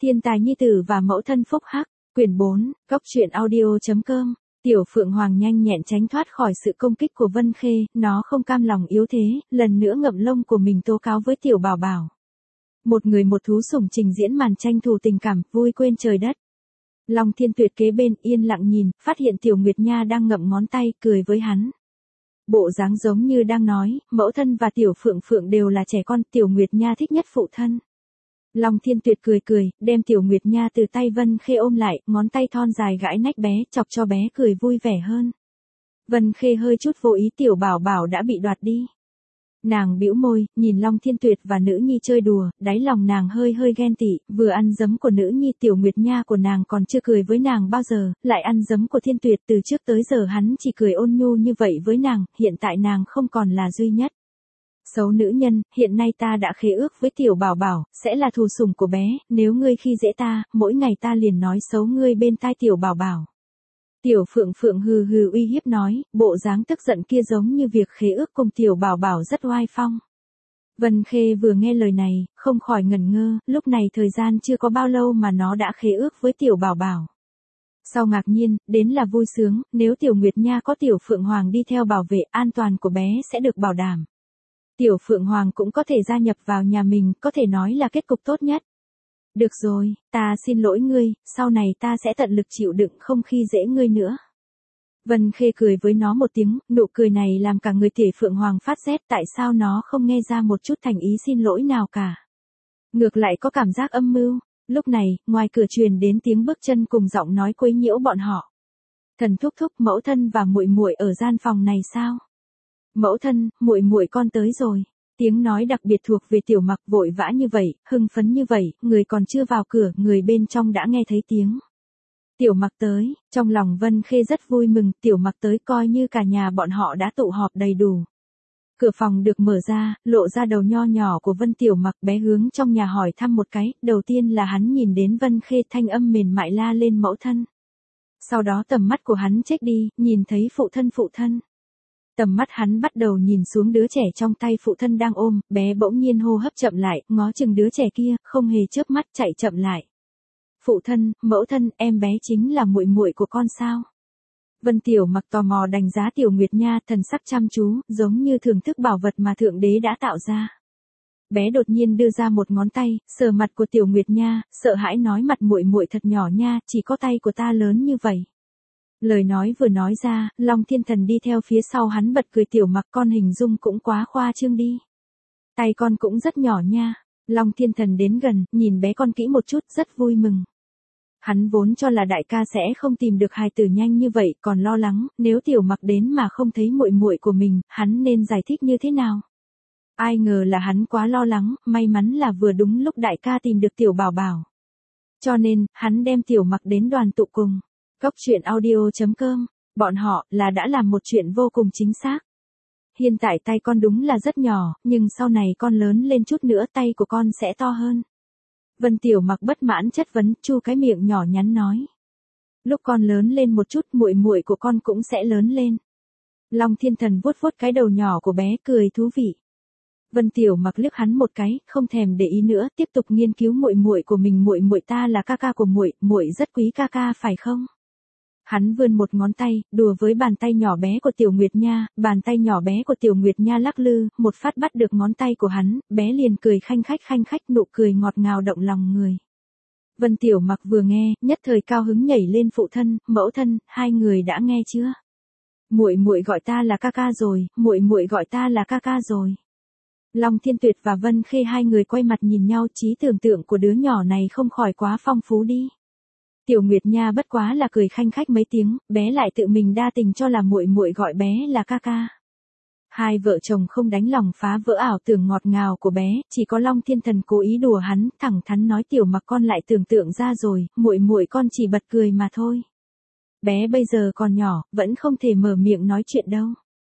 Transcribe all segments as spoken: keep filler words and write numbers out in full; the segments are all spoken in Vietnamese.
Thiên tài nhi tử và mẫu thân phúc hắc, quyển bốn, góc truyện audio chấm com. Tiểu Phượng Hoàng nhanh nhẹn tránh thoát khỏi sự công kích của Vân Khê, nó không cam lòng yếu thế, lần nữa ngậm lông của mình tố cáo với Tiểu Bảo Bảo. Một người một thú sủng trình diễn màn tranh thủ tình cảm, vui quên trời đất. Long Thiên Tuyệt kế bên yên lặng nhìn, phát hiện Tiểu Nguyệt Nha đang ngậm ngón tay, cười với hắn. Bộ dáng giống như đang nói, mẫu thân và Tiểu Phượng Phượng đều là trẻ con, Tiểu Nguyệt Nha thích nhất phụ thân. Long Thiên Tuyệt cười cười, đem Tiểu Nguyệt Nha từ tay Vân Khê ôm lại, ngón tay thon dài gãi nách bé, chọc cho bé cười vui vẻ hơn. Vân Khê hơi chút vô ý Tiểu Bảo Bảo đã bị đoạt đi. Nàng bĩu môi, nhìn Long Thiên Tuyệt và nữ nhi chơi đùa, đáy lòng nàng hơi hơi ghen tị, vừa ăn giấm của nữ nhi Tiểu Nguyệt Nha của nàng còn chưa cười với nàng bao giờ, lại ăn giấm của Thiên Tuyệt, từ trước tới giờ hắn chỉ cười ôn nhu như vậy với nàng, hiện tại nàng không còn là duy nhất. Xấu nữ nhân, hiện nay ta đã khế ước với Tiểu Bảo Bảo, sẽ là thù sủng của bé, nếu ngươi khi dễ ta, mỗi ngày ta liền nói xấu ngươi bên tai Tiểu Bảo Bảo. Tiểu Phượng Phượng hừ hừ uy hiếp nói, bộ dáng tức giận kia giống như việc khế ước cùng Tiểu Bảo Bảo rất oai phong. Vân Khê vừa nghe lời này, không khỏi ngẩn ngơ, lúc này thời gian chưa có bao lâu mà nó đã khế ước với Tiểu Bảo Bảo. Sau ngạc nhiên, đến là vui sướng, nếu Tiểu Nguyệt Nha có Tiểu Phượng Hoàng đi theo bảo vệ, an toàn của bé sẽ được bảo đảm. Tiểu Phượng Hoàng cũng có thể gia nhập vào nhà mình, có thể nói là kết cục tốt nhất. Được rồi, ta xin lỗi ngươi, sau này ta sẽ tận lực chịu đựng không khi dễ ngươi nữa. Vân Khê cười với nó một tiếng, nụ cười này làm cả người Tiểu Phượng Hoàng phát rét, tại sao nó không nghe ra một chút thành ý xin lỗi nào cả. Ngược lại có cảm giác âm mưu. Lúc này, ngoài cửa truyền đến tiếng bước chân cùng giọng nói quấy nhiễu bọn họ. Thần thúc thúc, mẫu thân và muội muội ở gian phòng này sao? Mẫu thân, muội muội con tới rồi. Tiếng nói đặc biệt thuộc về Tiểu Mặc, vội vã như vậy, hưng phấn như vậy, người còn chưa vào cửa, người bên trong đã nghe thấy tiếng. Tiểu Mặc tới, trong lòng Vân Khê rất vui mừng, Tiểu Mặc tới coi như cả nhà bọn họ đã tụ họp đầy đủ. Cửa phòng được mở ra, lộ ra đầu nho nhỏ của Vân Tiểu Mặc, bé hướng trong nhà hỏi thăm một cái, đầu tiên là hắn nhìn đến Vân Khê, thanh âm mềm mại la lên mẫu thân. Sau đó tầm mắt của hắn chếch đi, nhìn thấy phụ thân phụ thân. Tầm mắt hắn bắt đầu nhìn xuống đứa trẻ trong tay phụ thân đang ôm, bé bỗng nhiên hô hấp chậm lại, ngó chừng đứa trẻ kia, không hề chớp mắt chạy chậm lại. Phụ thân, mẫu thân, em bé chính là muội muội của con sao? Vân Tiểu Mặc tò mò đánh giá Tiểu Nguyệt Nha, thần sắc chăm chú, giống như thưởng thức bảo vật mà Thượng Đế đã tạo ra. Bé đột nhiên đưa ra một ngón tay, sờ mặt của Tiểu Nguyệt Nha, sợ hãi nói mặt muội muội thật nhỏ nha, chỉ có tay của ta lớn như vậy. Lời nói vừa nói ra, Long Thiên Thần đi theo phía sau hắn bật cười, Tiểu Mặc con hình dung cũng quá khoa trương đi. Tay con cũng rất nhỏ nha. Long Thiên Thần đến gần, nhìn bé con kỹ một chút, rất vui mừng. Hắn vốn cho là đại ca sẽ không tìm được hài tử nhanh như vậy, còn lo lắng, nếu Tiểu Mặc đến mà không thấy muội muội của mình, hắn nên giải thích như thế nào. Ai ngờ là hắn quá lo lắng, may mắn là vừa đúng lúc đại ca tìm được Tiểu Bảo Bảo. Cho nên, hắn đem Tiểu Mặc đến đoàn tụ cùng. Góc truyện audio chấm com, bọn họ là đã làm một chuyện vô cùng chính xác. Hiện tại tay con đúng là rất nhỏ, nhưng sau này con lớn lên chút nữa tay của con sẽ to hơn. Vân Tiểu Mặc bất mãn chất vấn, chu cái miệng nhỏ nhắn nói. Lúc con lớn lên một chút, muội muội của con cũng sẽ lớn lên. Long Thiên Thần vuốt vuốt cái đầu nhỏ của bé, cười thú vị. Vân Tiểu Mặc liếc hắn một cái, không thèm để ý nữa, tiếp tục nghiên cứu muội muội của mình, muội muội ta là ca ca của muội, muội rất quý ca ca phải không? Hắn vươn một ngón tay, đùa với bàn tay nhỏ bé của Tiểu Nguyệt Nha, bàn tay nhỏ bé của Tiểu Nguyệt Nha lắc lư, một phát bắt được ngón tay của hắn, bé liền cười khanh khách khanh khách, nụ cười ngọt ngào động lòng người. Vân Tiểu Mặc vừa nghe, nhất thời cao hứng nhảy lên, phụ thân, mẫu thân, hai người đã nghe chưa? Muội muội gọi ta là ca ca rồi, muội muội gọi ta là ca ca rồi. Long Thiên Tuyệt và Vân Khê hai người quay mặt nhìn nhau, trí tưởng tượng của đứa nhỏ này không khỏi quá phong phú đi. Tiểu Nguyệt Nha bất quá là cười khanh khách mấy tiếng, bé lại tự mình đa tình cho là muội muội gọi bé là ca ca. Hai vợ chồng không đánh lòng phá vỡ ảo tưởng ngọt ngào của bé, chỉ có Long Thiên Thần cố ý đùa hắn, thẳng thắn nói Tiểu Mặc con lại tưởng tượng ra rồi, muội muội con chỉ bật cười mà thôi. Bé bây giờ còn nhỏ, vẫn không thể mở miệng nói chuyện đâu.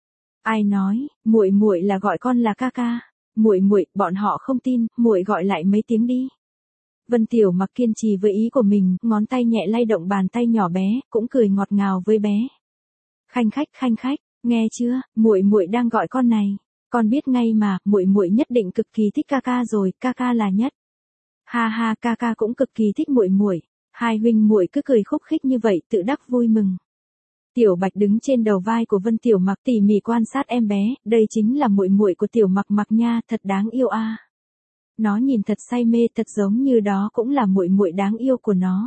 Ai nói, muội muội là gọi con là ca ca? Muội muội, bọn họ không tin, muội gọi lại mấy tiếng đi. Vân Tiểu Mặc kiên trì với ý của mình, ngón tay nhẹ lay động bàn tay nhỏ bé, cũng cười ngọt ngào với bé. Khanh khách khanh khách, nghe chưa, muội muội đang gọi con này. Con biết ngay mà, muội muội nhất định cực kỳ thích ca ca rồi, ca ca là nhất. Ha ha, ca ca cũng cực kỳ thích muội muội. Hai huynh muội cứ cười khúc khích như vậy tự đắc vui mừng. Tiểu Bạch đứng trên đầu vai của Vân Tiểu Mặc tỉ mỉ quan sát em bé, đây chính là muội muội của Tiểu Mặc Mặc nha, thật đáng yêu a. À. Nó nhìn thật say mê, thật giống như đó cũng là muội muội đáng yêu của nó.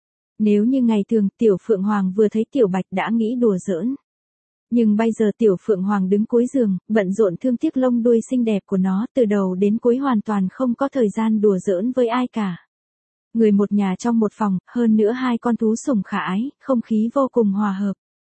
Nếu như ngày thường Tiểu Phượng Hoàng vừa thấy Tiểu Bạch đã nghĩ đùa giỡn. Nhưng bây giờ Tiểu Phượng Hoàng đứng cuối giường, bận rộn thương tiếc lông đuôi xinh đẹp của nó, từ đầu đến cuối hoàn toàn không có thời gian đùa giỡn với ai cả. Người một nhà trong một phòng, hơn nữa hai con thú sủng khả ái, không khí vô cùng hòa hợp.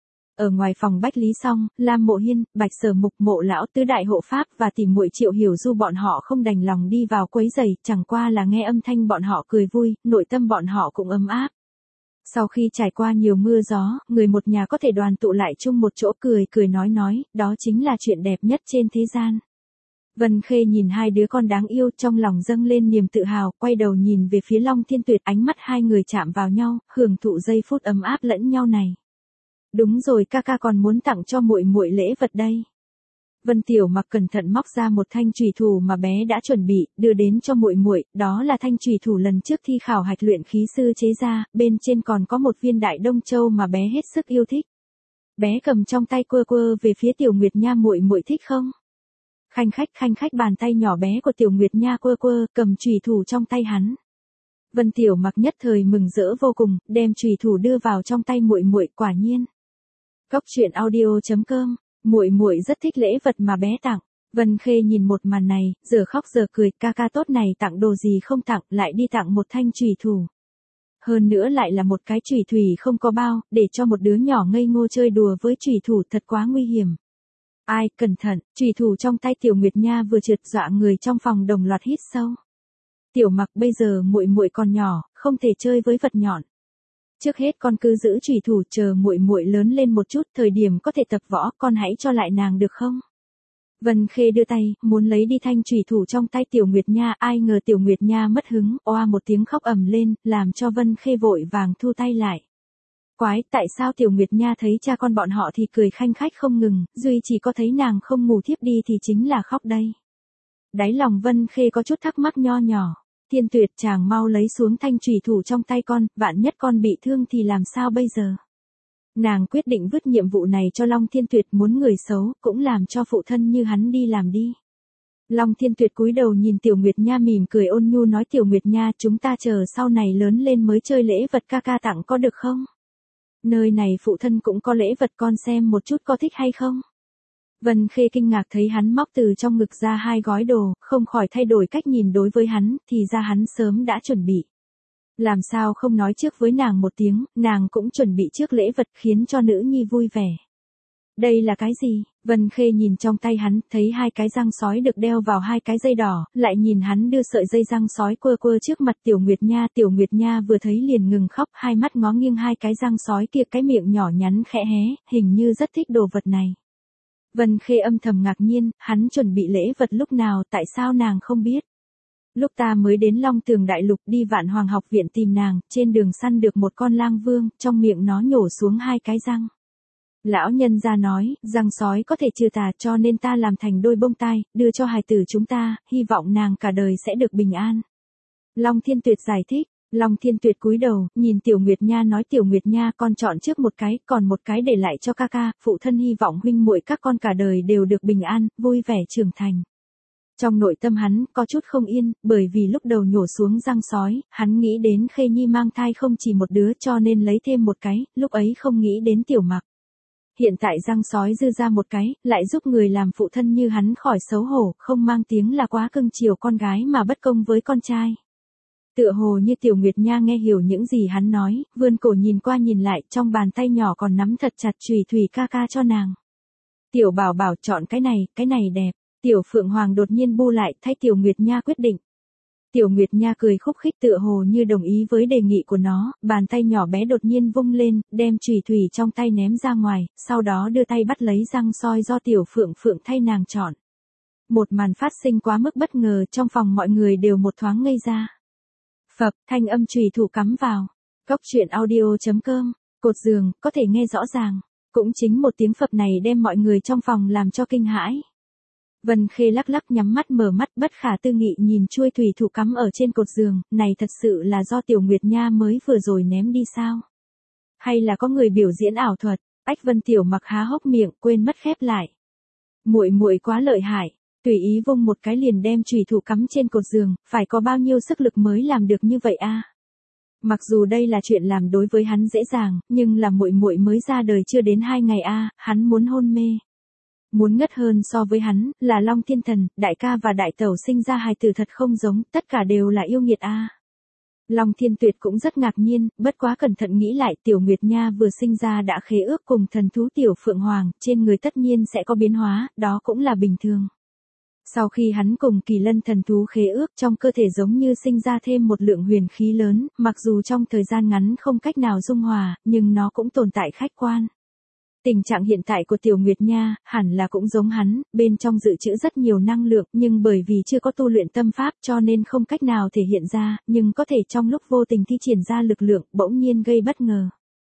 Ở ngoài phòng Bách Lý Song, Lam Mộ Hiên, Bạch Sở Mục, Mộ Lão Tứ Đại Hộ Pháp và tỷ muội Triệu Hiểu Du bọn họ không đành lòng đi vào quấy rầy, chẳng qua là nghe âm thanh bọn họ cười vui, nội tâm bọn họ cũng ấm áp. Sau khi trải qua nhiều mưa gió, người một nhà có thể đoàn tụ lại chung một chỗ cười cười nói nói, đó chính là chuyện đẹp nhất trên thế gian. Vân Khê nhìn hai đứa con đáng yêu trong lòng dâng lên niềm tự hào, quay đầu nhìn về phía Long Thiên Tuyệt, ánh mắt hai người chạm vào nhau, hưởng thụ giây phút ấm áp lẫn nhau này. Đúng rồi, ca ca còn muốn tặng cho muội muội lễ vật đây. Vân Tiểu Mặc cẩn thận móc ra một thanh chùy thủ mà bé đã chuẩn bị, đưa đến cho muội muội, đó là thanh chùy thủ lần trước thi khảo hạch luyện khí sư chế ra, bên trên còn có một viên Đại Đông Châu mà bé hết sức yêu thích. Bé cầm trong tay quơ quơ về phía Tiểu Nguyệt Nha, muội muội thích không? Khanh khách khanh khách, bàn tay nhỏ bé của Tiểu Nguyệt Nha quơ quơ, cầm chùy thủ trong tay hắn. Vân Tiểu Mặc nhất thời mừng rỡ vô cùng, đem chùy thủ đưa vào trong tay muội muội, quả nhiên. Cốc truyện audio chấm com, muội muội rất thích lễ vật mà bé tặng. Vân Khê nhìn một màn này, giờ khóc giờ cười, ca ca tốt này tặng đồ gì không tặng, lại đi tặng một thanh chùy thủ. Hơn nữa lại là một cái chùy thủy không có bao, để cho một đứa nhỏ ngây ngô chơi đùa với chùy thủ thật quá nguy hiểm. Ai, cẩn thận, chùy thủ trong tay Tiểu Nguyệt Nha vừa trượt, dọa người trong phòng đồng loạt hít sâu. Tiểu Mặc, bây giờ muội muội còn nhỏ, không thể chơi với vật nhọn. Trước hết con cứ giữ chùy thủ, chờ muội muội lớn lên một chút, thời điểm có thể tập võ, con hãy cho lại nàng được không? Vân Khê đưa tay, muốn lấy đi thanh chùy thủ trong tay Tiểu Nguyệt Nha, ai ngờ Tiểu Nguyệt Nha mất hứng, oa một tiếng khóc ầm lên, làm cho Vân Khê vội vàng thu tay lại. Quái, tại sao Tiểu Nguyệt Nha thấy cha con bọn họ thì cười khanh khách không ngừng, duy chỉ có thấy nàng không ngủ thiếp đi thì chính là khóc đây. Đáy lòng Vân Khê có chút thắc mắc nho nhỏ. Thiên Tuyệt, chàng mau lấy xuống thanh chùy thủ trong tay con, vạn nhất con bị thương thì làm sao bây giờ? Nàng quyết định vứt nhiệm vụ này cho Long Thiên Tuyệt, muốn người xấu, cũng làm cho phụ thân như hắn đi làm đi. Long Thiên Tuyệt cúi đầu nhìn Tiểu Nguyệt Nha mỉm cười ôn nhu nói, Tiểu Nguyệt Nha, chúng ta chờ sau này lớn lên mới chơi lễ vật ca ca tặng có được không? Nơi này phụ thân cũng có lễ vật, con xem một chút có thích hay không? Vân Khê kinh ngạc thấy hắn móc từ trong ngực ra hai gói đồ, không khỏi thay đổi cách nhìn đối với hắn, thì ra hắn sớm đã chuẩn bị. Làm sao không nói trước với nàng một tiếng, nàng cũng chuẩn bị trước lễ vật khiến cho nữ nhi vui vẻ. Đây là cái gì? Vân Khê nhìn trong tay hắn, thấy hai cái răng sói được đeo vào hai cái dây đỏ, lại nhìn hắn đưa sợi dây răng sói quơ quơ trước mặt Tiểu Nguyệt Nha. Tiểu Nguyệt Nha vừa thấy liền ngừng khóc, hai mắt ngó nghiêng hai cái răng sói kia, cái miệng nhỏ nhắn khẽ hé, hình như rất thích đồ vật này. Vân Khê âm thầm ngạc nhiên, hắn chuẩn bị lễ vật lúc nào, tại sao nàng không biết? Lúc ta mới đến Long Tường Đại Lục đi Vạn Hoàng học viện tìm nàng, trên đường săn được một con lang vương, trong miệng nó nhổ xuống hai cái răng. Lão nhân gia nói, răng sói có thể trừ tà, cho nên ta làm thành đôi bông tai, đưa cho hài tử chúng ta, hy vọng nàng cả đời sẽ được bình an. Long Thiên Tuyệt giải thích. Long Thiên Tuyệt cúi đầu, nhìn Tiểu Nguyệt Nha nói, Tiểu Nguyệt Nha, con chọn trước một cái, còn một cái để lại cho ca ca, phụ thân hy vọng huynh muội các con cả đời đều được bình an, vui vẻ trưởng thành. Trong nội tâm hắn, có chút không yên, bởi vì lúc đầu nhổ xuống răng sói, hắn nghĩ đến Khê Nhi mang thai không chỉ một đứa cho nên lấy thêm một cái, lúc ấy không nghĩ đến Tiểu Mặc. Hiện tại răng sói dư ra một cái, lại giúp người làm phụ thân như hắn khỏi xấu hổ, không mang tiếng là quá cưng chiều con gái mà bất công với con trai. Tựa hồ như Tiểu Nguyệt Nha nghe hiểu những gì hắn nói, vươn cổ nhìn qua nhìn lại, trong bàn tay nhỏ còn nắm thật chặt chùy thủy ca ca cho nàng. Tiểu Bảo Bảo, chọn cái này, cái này đẹp. Tiểu Phượng Hoàng đột nhiên bu lại, thay Tiểu Nguyệt Nha quyết định. Tiểu Nguyệt Nha cười khúc khích tựa hồ như đồng ý với đề nghị của nó, bàn tay nhỏ bé đột nhiên vung lên, đem chùy thủy trong tay ném ra ngoài, sau đó đưa tay bắt lấy răng sói do Tiểu Phượng Phượng thay nàng chọn. Một màn phát sinh quá mức bất ngờ, trong phòng mọi người đều một thoáng ngây ra. Phập, thanh âm chùy thủ cắm vào. Cốc truyện audio chấm com, cột giường, có thể nghe rõ ràng. Cũng chính một tiếng phập này đem mọi người trong phòng làm cho kinh hãi. Vân Khê lắc lắc nhắm mắt mở mắt bất khả tư nghị nhìn chuôi thủy thủ cắm ở trên cột giường, này thật sự là do Tiểu Nguyệt Nha mới vừa rồi ném đi sao? Hay là có người biểu diễn ảo thuật? Ách Vân Tiểu Mặc há hốc miệng, quên mất khép lại. Muội muội quá lợi hại, tùy ý vung một cái liền đem chùy thủ cắm trên cột giường, phải có bao nhiêu sức lực mới làm được như vậy a? Mặc dù đây là chuyện làm đối với hắn dễ dàng, nhưng là muội muội mới ra đời chưa đến hai ngày a, hắn muốn hôn mê. Muốn ngất hơn so với hắn, là Long Thiên Thần, đại ca và đại tẩu sinh ra hài tử thật không giống, tất cả đều là yêu nghiệt a. Long Thiên Tuyệt cũng rất ngạc nhiên, bất quá cẩn thận nghĩ lại, Tiểu Nguyệt Nha vừa sinh ra đã khế ước cùng thần thú Tiểu Phượng Hoàng, trên người tất nhiên sẽ có biến hóa, đó cũng là bình thường. Sau khi hắn cùng Kỳ Lân thần thú khế ước, trong cơ thể giống như sinh ra thêm một lượng huyền khí lớn, mặc dù trong thời gian ngắn không cách nào dung hòa, nhưng nó cũng tồn tại khách quan. Tình trạng hiện tại của Tiểu Nguyệt Nha, hẳn là cũng giống hắn, bên trong dự trữ rất nhiều năng lượng, nhưng bởi vì chưa có tu luyện tâm pháp cho nên không cách nào thể hiện ra, nhưng có thể trong lúc vô tình thi triển ra lực lượng, bỗng nhiên gây bất ngờ.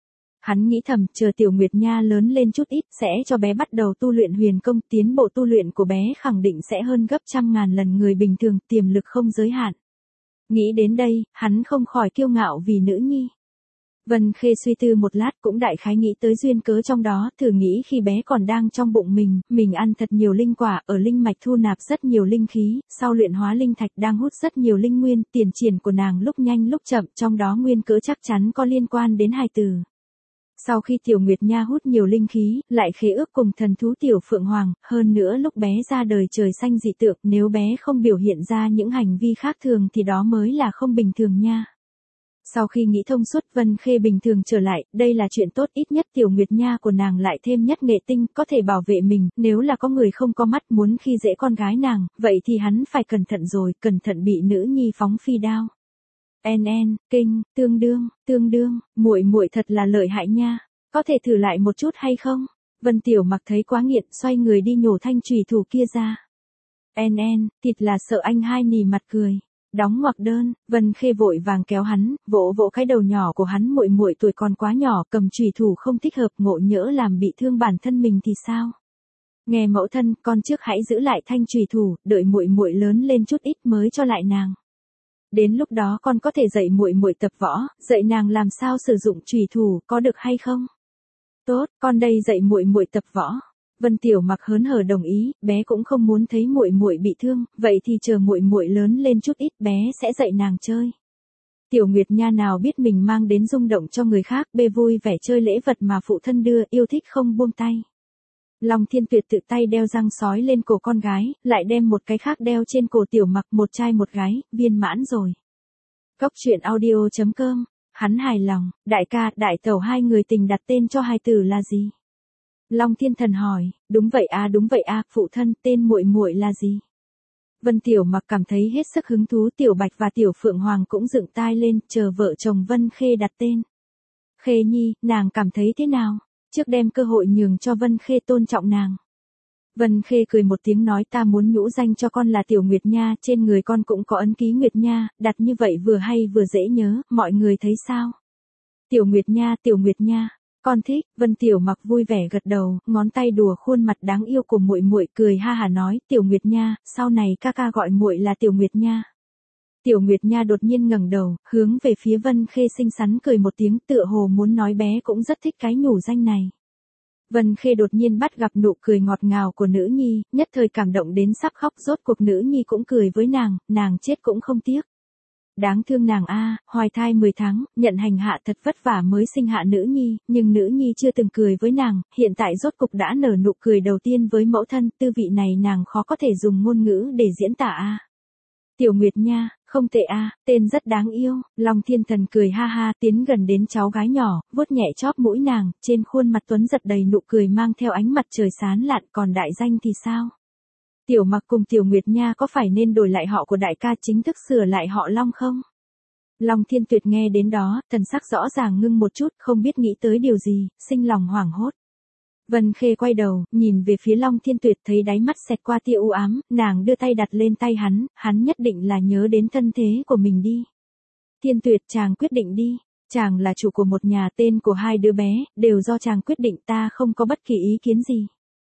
Hắn nghĩ thầm, chờ Tiểu Nguyệt Nha lớn lên chút ít, sẽ cho bé bắt đầu tu luyện huyền công, tiến bộ tu luyện của bé khẳng định sẽ hơn gấp trăm ngàn lần người bình thường, tiềm lực không giới hạn. Nghĩ đến đây, hắn không khỏi kiêu ngạo vì nữ nhi. Vân Khê suy tư một lát cũng đại khái nghĩ tới duyên cớ trong đó, thử nghĩ khi bé còn đang trong bụng mình, mình ăn thật nhiều linh quả, ở linh mạch thu nạp rất nhiều linh khí, sau luyện hóa linh thạch đang hút rất nhiều linh nguyên, tiền triển của nàng lúc nhanh lúc chậm, trong đó nguyên cớ chắc chắn có liên quan đến hài tử. Sau khi Tiểu Nguyệt Nha hút nhiều linh khí, lại khế ước cùng thần thú Tiểu Phượng Hoàng, hơn nữa lúc bé ra đời trời xanh dị tượng, nếu bé không biểu hiện ra những hành vi khác thường thì đó mới là không bình thường nha. Sau khi nghĩ thông suốt, Vân Khê bình thường trở lại, đây là chuyện tốt, ít nhất Tiểu Nguyệt Nha của nàng lại thêm nhất nghệ tinh, có thể bảo vệ mình, nếu là có người không có mắt muốn khi dễ con gái nàng, vậy thì hắn phải cẩn thận rồi, cẩn thận bị nữ nhi phóng phi đao. En en, kinh, tương đương, tương đương, muội muội thật là lợi hại nha, có thể thử lại một chút hay không? Vân Tiểu Mặc thấy quá nghiện, xoay người đi nhổ thanh chùy thủ kia ra. En en, thịt là sợ anh hai nì mặt cười. Đóng ngoặc đơn, Vân Khê vội vàng kéo hắn, vỗ vỗ cái đầu nhỏ của hắn, muội muội tuổi còn quá nhỏ, cầm chùy thủ không thích hợp, ngộ nhỡ làm bị thương bản thân mình thì sao? Nghe mẫu thân, con trước hãy giữ lại thanh chùy thủ, đợi muội muội lớn lên chút ít mới cho lại nàng. Đến lúc đó con có thể dạy muội muội tập võ, dạy nàng làm sao sử dụng chùy thủ, có được hay không? Tốt, con đây dạy muội muội tập võ. Vân Tiểu Mặc hớn hở đồng ý, bé cũng không muốn thấy muội muội bị thương, vậy thì chờ muội muội lớn lên chút ít bé sẽ dạy nàng chơi. Tiểu Nguyệt Nha nào biết mình mang đến rung động cho người khác, bê vui vẻ chơi lễ vật mà phụ thân đưa, yêu thích không buông tay. Long Thiên Tuyệt tự tay đeo răng sói lên cổ con gái, lại đem một cái khác đeo trên cổ Tiểu Mặc, một trai một gái, viên mãn rồi. Cốc truyện audio chấm com, hắn hài lòng, đại ca, đại tẩu hai người tình đặt tên cho hài tử là gì? Long Thiên Thần hỏi, đúng vậy a, đúng vậy a, phụ thân, tên muội muội là gì? Vân Tiểu Mặc cảm thấy hết sức hứng thú, Tiểu Bạch và Tiểu Phượng Hoàng cũng dựng tai lên, chờ vợ chồng Vân Khê đặt tên. Khê Nhi, nàng cảm thấy thế nào? Trước đem cơ hội nhường cho Vân Khê tôn trọng nàng. Vân Khê cười một tiếng nói, ta muốn nhũ danh cho con là Tiểu Nguyệt Nha, trên người con cũng có ấn ký Nguyệt Nha, đặt như vậy vừa hay vừa dễ nhớ, mọi người thấy sao? Tiểu Nguyệt Nha, Tiểu Nguyệt Nha. Con thích, Vân Tiểu Mặc vui vẻ gật đầu, ngón tay đùa khuôn mặt đáng yêu của muội muội, cười ha hả nói, Tiểu Nguyệt Nha, sau này ca ca gọi muội là Tiểu Nguyệt Nha. Tiểu Nguyệt Nha đột nhiên ngẩng đầu, hướng về phía Vân Khê xinh xắn cười một tiếng, tựa hồ muốn nói bé cũng rất thích cái nhủ danh này. Vân Khê đột nhiên bắt gặp nụ cười ngọt ngào của nữ nhi, nhất thời cảm động đến sắp khóc, rốt cuộc nữ nhi cũng cười với nàng, nàng chết cũng không tiếc. Đáng thương nàng a, hoài thai mười tháng, nhận hành hạ thật vất vả mới sinh hạ nữ nhi, nhưng nữ nhi chưa từng cười với nàng, hiện tại rốt cục đã nở nụ cười đầu tiên với mẫu thân, tư vị này nàng khó có thể dùng ngôn ngữ để diễn tả a. Tiểu Nguyệt Nha, không tệ a, tên rất đáng yêu. Long Thiên Thần cười ha ha, tiến gần đến cháu gái nhỏ, vuốt nhẹ chóp mũi nàng, trên khuôn mặt tuấn giật đầy nụ cười mang theo ánh mặt trời sáng lạn, còn đại danh thì sao? Tiểu Mặc cùng Tiểu Nguyệt Nha có phải nên đổi lại họ của đại ca, chính thức sửa lại họ Long không? Long Thiên Tuyệt nghe đến đó, thần sắc rõ ràng ngưng một chút, không biết nghĩ tới điều gì, sinh lòng hoảng hốt. Vân Khê quay đầu, nhìn về phía Long Thiên Tuyệt, thấy đáy mắt xẹt qua tia u ám, nàng đưa tay đặt lên tay hắn, hắn nhất định là nhớ đến thân thế của mình đi. Thiên Tuyệt, chàng quyết định đi, chàng là chủ của một nhà, tên của hai đứa bé, đều do chàng quyết định, ta không có bất kỳ ý kiến gì.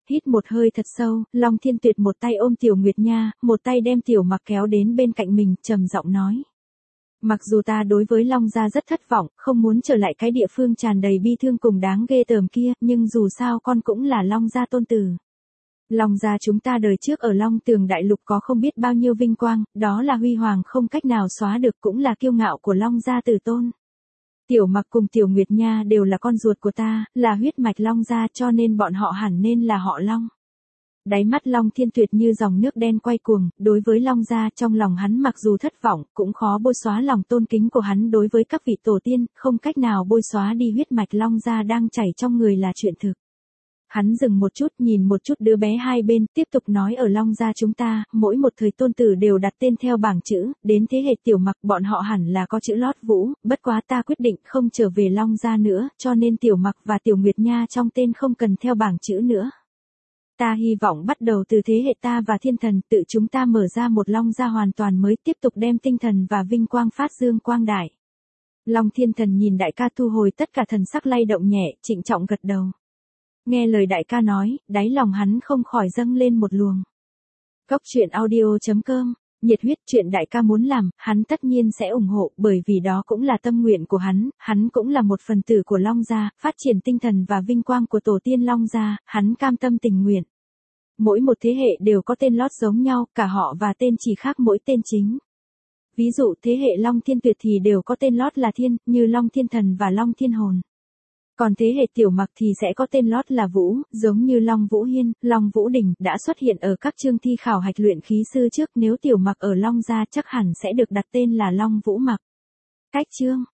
Hít một hơi thật sâu, Long Thiên Tuyệt một tay ôm Tiểu Nguyệt Nha, một tay đem Tiểu Mặc kéo đến bên cạnh mình, trầm giọng nói. Mặc dù ta đối với Long gia rất thất vọng, không muốn trở lại cái địa phương tràn đầy bi thương cùng đáng ghê tởm kia, nhưng dù sao con cũng là Long gia tôn tử. Long gia chúng ta đời trước ở Long Tường Đại Lục có không biết bao nhiêu vinh quang, đó là huy hoàng không cách nào xóa được, cũng là kiêu ngạo của Long gia tử tôn. Tiểu Mặc cùng Tiểu Nguyệt Nha đều là con ruột của ta, là huyết mạch Long gia, cho nên bọn họ hẳn nên là họ Long. Đáy mắt Long Thiên Tuyệt như dòng nước đen quay cuồng, đối với Long gia trong lòng hắn mặc dù thất vọng, cũng khó bôi xóa lòng tôn kính của hắn đối với các vị tổ tiên, không cách nào bôi xóa đi huyết mạch Long gia đang chảy trong người là chuyện thực. Hắn dừng một chút, nhìn một chút đứa bé hai bên, tiếp tục nói, ở Long gia chúng ta, mỗi một thời tôn tử đều đặt tên theo bảng chữ, đến thế hệ Tiểu Mặc bọn họ hẳn là có chữ lót Vũ, bất quá ta quyết định không trở về Long gia nữa, cho nên Tiểu Mặc và Tiểu Nguyệt Nha trong tên không cần theo bảng chữ nữa. Ta hy vọng bắt đầu từ thế hệ ta và thiên thần, tự chúng ta mở ra một Long gia hoàn toàn mới, tiếp tục đem tinh thần và vinh quang phát dương quang đại. Long Thiên Thần nhìn đại ca thu hồi tất cả thần sắc lay động nhẹ, trịnh trọng gật đầu. Nghe lời đại ca nói, đáy lòng hắn không khỏi dâng lên một luồng. Cốc truyện audio chấm com, nhiệt huyết, chuyện đại ca muốn làm, hắn tất nhiên sẽ ủng hộ, bởi vì đó cũng là tâm nguyện của hắn, hắn cũng là một phần tử của Long gia, phát triển tinh thần và vinh quang của tổ tiên Long gia, hắn cam tâm tình nguyện. Mỗi một thế hệ đều có tên lót giống nhau, cả họ và tên chỉ khác mỗi tên chính. Ví dụ thế hệ Long Thiên Tuyệt thì đều có tên lót là Thiên, như Long Thiên Thần và Long Thiên Hồn. Còn thế hệ Tiểu Mặc thì sẽ có tên lót là Vũ, giống như Long Vũ Hiên, Long Vũ Đình, đã xuất hiện ở các chương thi khảo hạch luyện khí sư trước, nếu Tiểu Mặc ở Long gia chắc hẳn sẽ được đặt tên là Long Vũ Mặc. Cách chương